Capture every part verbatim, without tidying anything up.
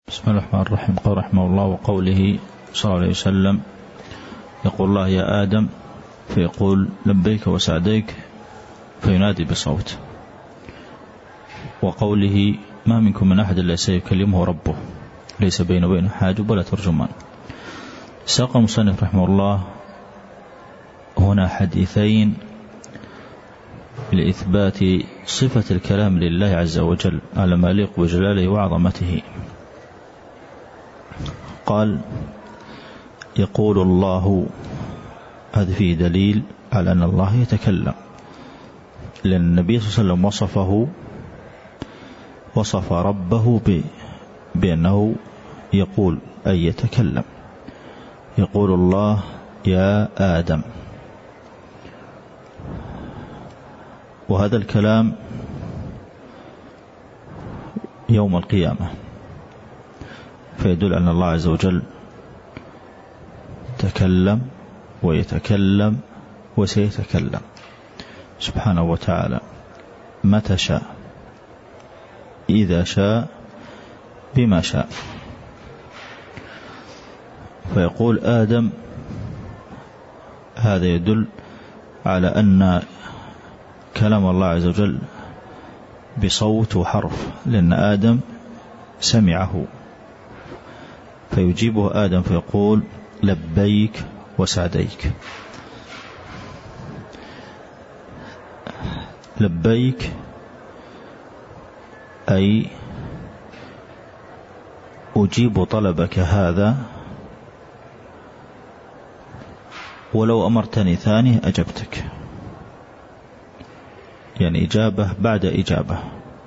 بسم الله الرحمن الرحيم. قال رحمه الله: وقوله صلى الله عليه وسلم: يقول الله يا آدم، فيقول لبيك وسعديك، فينادي بصوت. وقوله: ما منكم من أحد إلا سيكلمه ربه ليس بين وبينه حاجب ولا ترجمان. ساق المصنف رحمه الله هنا حديثين لإثبات صفة الكلام لله عز وجل على ما يليق بجلاله وعظمته. قال: يقول الله، هذا فيه دليل على أن الله يتكلم، لأن النبي صلى الله عليه وسلم وصفه وصف ربه بأنه يقول أي يتكلم. يقول الله يا آدم، وهذا الكلام يوم القيامة، فيدل أن الله عز وجل تكلم ويتكلم وسيتكلم سبحانه وتعالى متى شاء، إذا شاء، بما شاء. فيقول آدم، هذا يدل على أن كلام الله عز وجل بصوت وحرف، لأن آدم سمعه، فيجيبه آدم فيقول لبيك وسعديك. لبيك أي أجيب طلبك هذا، ولو أمرتني ثاني أجبتك، يعني إجابة بعد إجابة.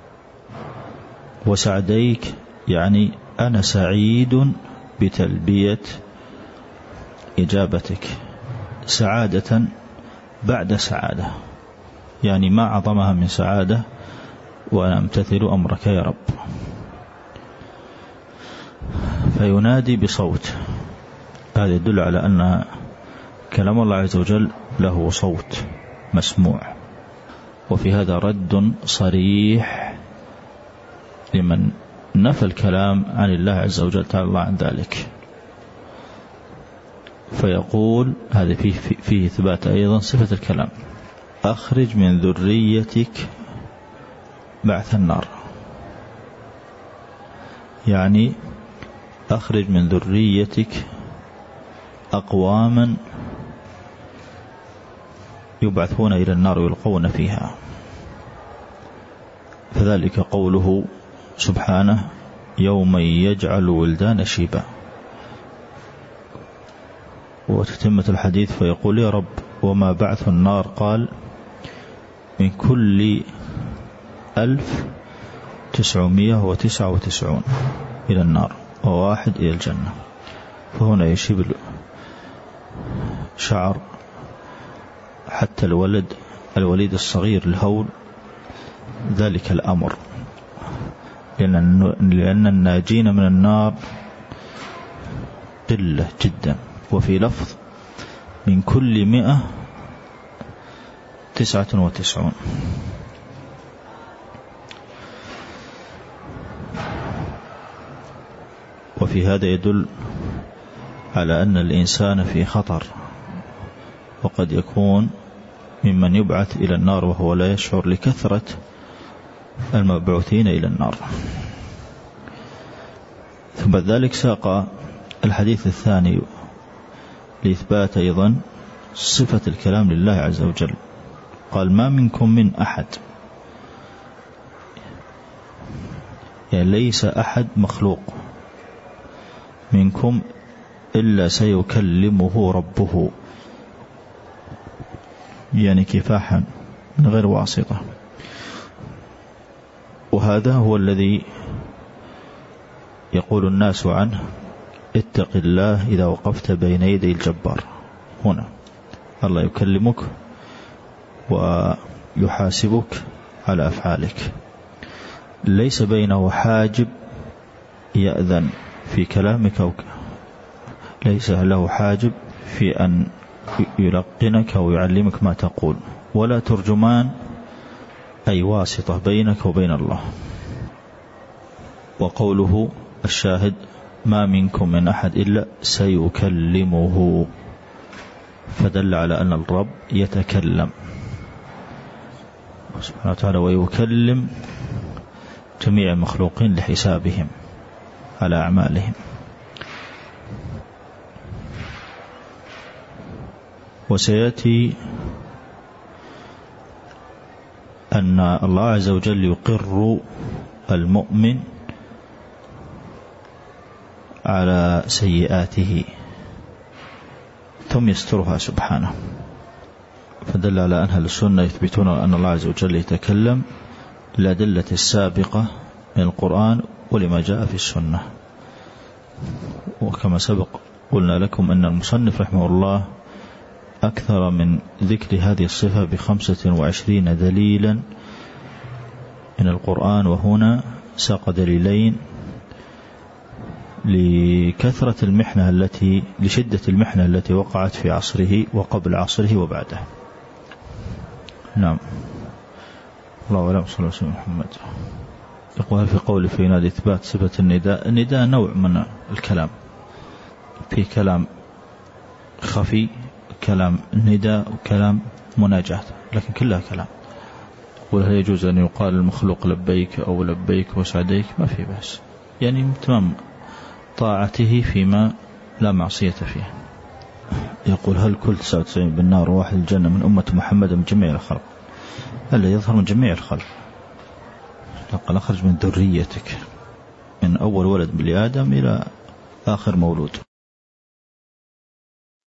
وسعديك يعني أنا سعيد بتلبية إجابتك، سعادة بعد سعادة، يعني ما عظمها من سعادة وأنا أمتثل أمرك يا رب. فينادي بصوت، هذا يدل على أن كلام الله عز وجل له صوت مسموع. وفي هذا رد صريح لمن نفى الكلام عن الله عز وجل تعالى الله عن ذلك. فيقول هذا فيه, فيه إثبات أيضا صفة الكلام: أخرج من ذريتك بعث النار، يعني أخرج من ذريتك أقواما يبعثون إلى النار ويلقون فيها. فذلك قوله سبحانه: يوم يجعل ولدان شيبا. وتتمة الحديث فيقول: يا رب وما بعث النار؟ قال: من كل ألف تسعمائة وتسعة وتسعون إلى النار وواحد إلى الجنة. فهنا يشيب شعر حتى الولد الوليد الصغير الهول ذلك الأمر، لأن الناجين من النار قلة جدا. وفي لفظ: من كل مئة تسعة وتسعون. وفي هذا يدل على أن الإنسان في خطر، وقد يكون ممن يبعث إلى النار وهو لا يشعر لكثرة المبعوثين إلى النار. ثم ذلك ساق الحديث الثاني لإثبات أيضا صفة الكلام لله عز وجل. قال: ما منكم من أحد، يعني ليس أحد مخلوق منكم إلا سيكلمه ربه، يعني كفاحا من غير واسطة. وهذا هو الذي يقول الناس عنه: اتق الله إذا وقفت بين يدي الجبار. هنا الله يكلمك ويحاسبك على أفعالك، ليس بينه حاجب يأذن في كلامك، أو ليس له حاجب في أن يلقنك أو يعلمك ما تقول، ولا ترجمان أي واسطة بينك وبين الله. وقوله الشاهد ما منكم من أحد إلا سيكلمه، فدل على أن الرب يتكلم سبحانه وتعالى ويكلم جميع المخلوقين لحسابهم على أعمالهم. وسيأتي أن الله عز وجل يقر المؤمن على سيئاته ثم يسترها سبحانه، فدل على أن أهل السنة يثبتون أن الله عز وجل يتكلم للأدلة السابقة من القرآن ولما جاء في السنة. وكما سبق قلنا لكم أن المصنف رحمه الله أكثر من ذكر هذه الصفة بخمسة وعشرين دليلا من القرآن، وهنا ساق دليلين لكثرة المحنة التي لشدة المحنة التي وقعت في عصره وقبل عصره وبعده. نعم. الله أعلم. صلى الله عليه وسلم محمد. يقول في قول في ينادي إثبات صفة النداء. النداء نوع من الكلام، في كلام خفي، كلام نداء، وكلام مناجاة، لكن كلها كلام. يقول هل يجوز أن يقال المخلوق لبيك أو لبيك وسعديك؟ ما في بأس، يعني تمام طاعته فيما لا معصية فيه. يقول هل كل تسعة وتسعين بالنار وواحد الجنة من أمة محمد من جميع الخلق؟ هل يظهر من جميع الخلق؟ قال أخرج من ذريتك من أول ولد بلي آدم إلى آخر مولود.